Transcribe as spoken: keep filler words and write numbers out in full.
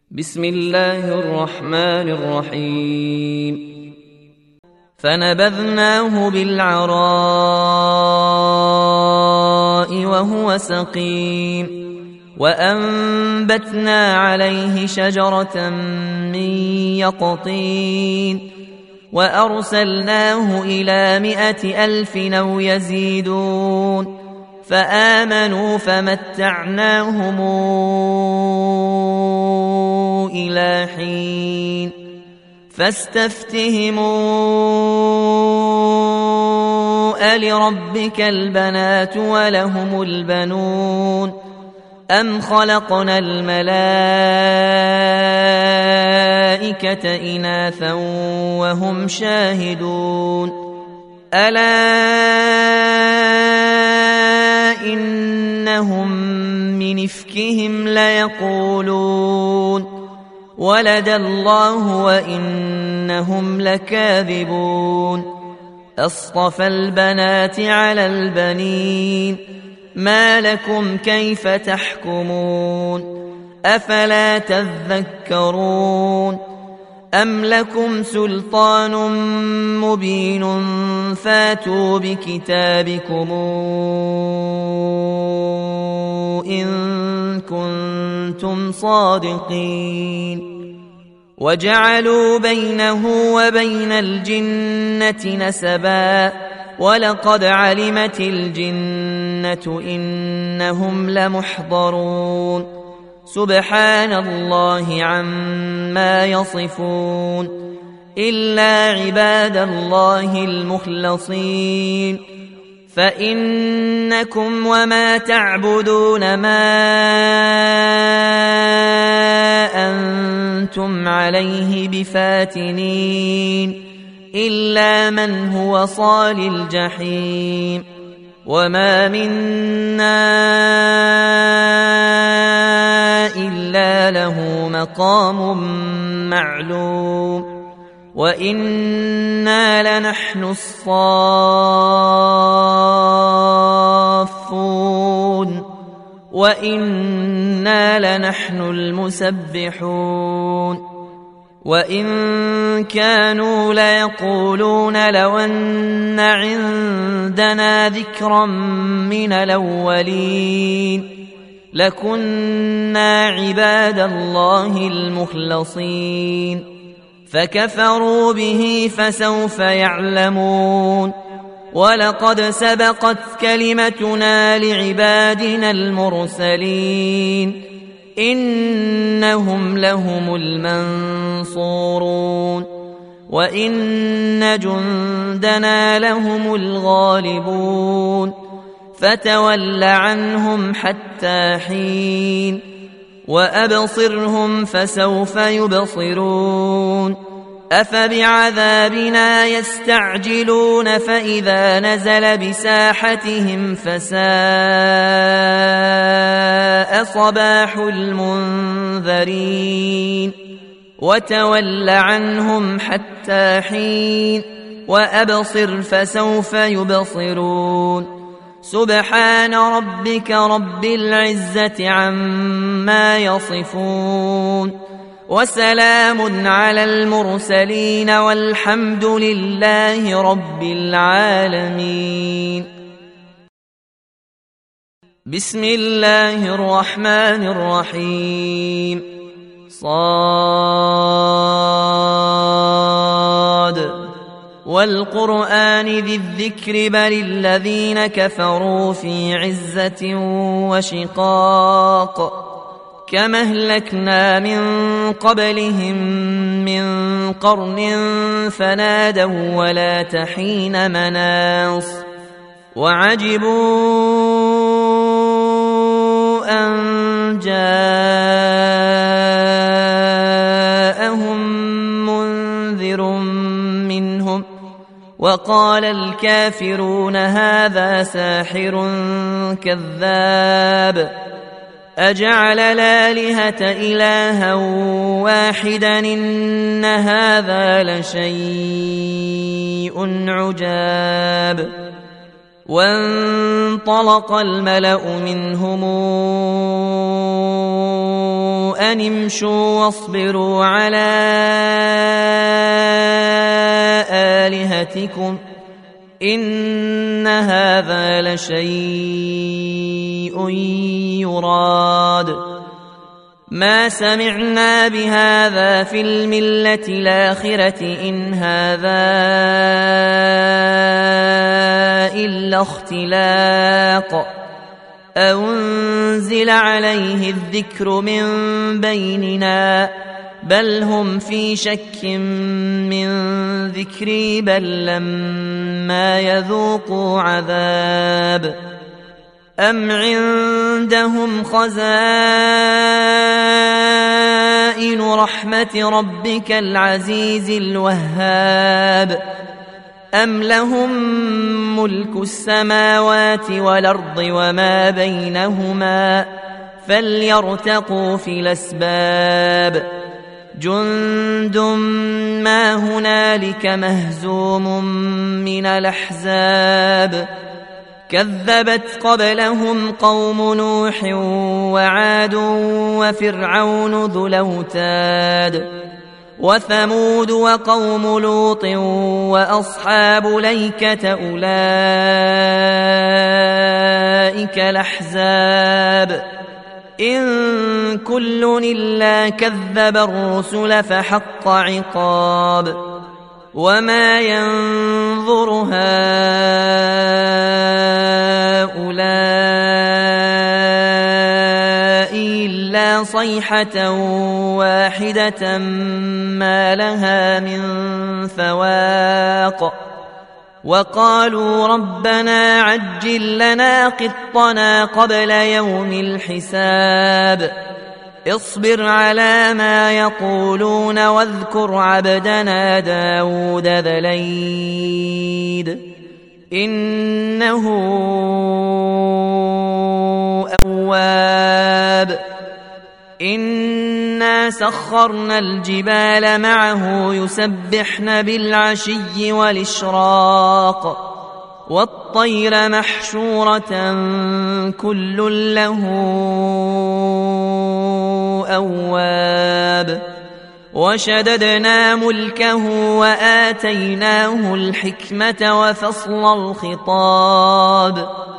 بسم الله الرحمن الرحيم فنبذناه بالعراء وهو سقيم وأنبتنا عليه شجرة من يقطين وأرسلناه إلى مائة ألف أو يزيدون فآمنوا فمتعناهم إلى حين فاستفتهموا ألربك البنات ولهم البنون أم خلقنا الملائكة إناثا وهم شاهدون ألا إنهم من إفكهم ليقولون ولد الله وإنهم لكاذبون أصطفى البنات على البنين ما لكم كيف تحكمون أفلا تذكرون أم لكم سلطان مبين فاتوا بكتابكم إن كنتم صادقين وجعلوا بينه وبين الجنة نسبا ولقد علمت الجنة إنهم لمحضرون سبحان الله عما يصفون إلا عباد الله المخلصين فإنكم وما تعبدون ما أنتم عليه بفاتنين إلا من هو صال الجحيم وما منا إلا له مقام معلوم وإنا لنحن الصافون وإنا لنحن المسبحون وإن كانوا ليقولون لو أن عندنا ذكرا من الأولين لكنا عباد الله المخلصين فكفروا به فسوف يعلمون ولقد سبقت كلمتنا لعبادنا المرسلين إنهم لهم المنصورون وإن جندنا لهم الغالبون فتول عنهم حتى حين وأبصرهم فسوف يبصرون أفبعذابنا يستعجلون فإذا نزل بساحتهم فساء صباح المنذرين وتول عنهم حتى حين وأبصر فسوف يبصرون سبحان ربك رب العزة عما يصفون وسلام على المرسلين والحمد لله رب العالمين بسم الله الرحمن الرحيم صاد والقرآن ذي الذكر بل الذين كفروا في عزة وشقاق كما أهلكنا من قبلهم من قرن فنادوا ولا تحين مناص وعجبوا أن جاءهم منذر منهم وقال الكافرون هذا ساحر كذاب أجعل الآلهة إلها واحدا إن هذا لشيء عجاب وانطلق الملأ منهم أن امشوا واصبروا على آلهتكم إن هذا لشيء يراد ما سمعنا بهذا في الملة الآخرة إن هذا إلا اختلاق أنزل عليه الذكر من بيننا بل هم في شك من ذكري بل لما يذوقوا عذاب أم عندهم خزائن رحمة ربك العزيز الوهاب أم لهم ملك السماوات والأرض وما بينهما فليرتقوا في الأسباب جند ما هنالك مهزوم من الأحزاب كذبت قبلهم قوم نوح وعاد وفرعون ذو الأوتاد وثمود وقوم لوط وأصحاب ليكة أولئك الأحزاب إن كل إلا كذب الرسل فحق عقاب وما ينظر هؤلاء إلا صيحة واحدة ما لها من فواق وقالوا ربنا عجل لنا قطنا قبل يوم الحساب اصبر على ما يقولون واذكر عبدنا داود ذا الأيد إنه أواب إنا سخرنا الجبال معه يسبحن بالعشي والإشراق والطير محشورة كل له أواب وشددنا ملكه وآتيناه الحكمة وفصل الخطاب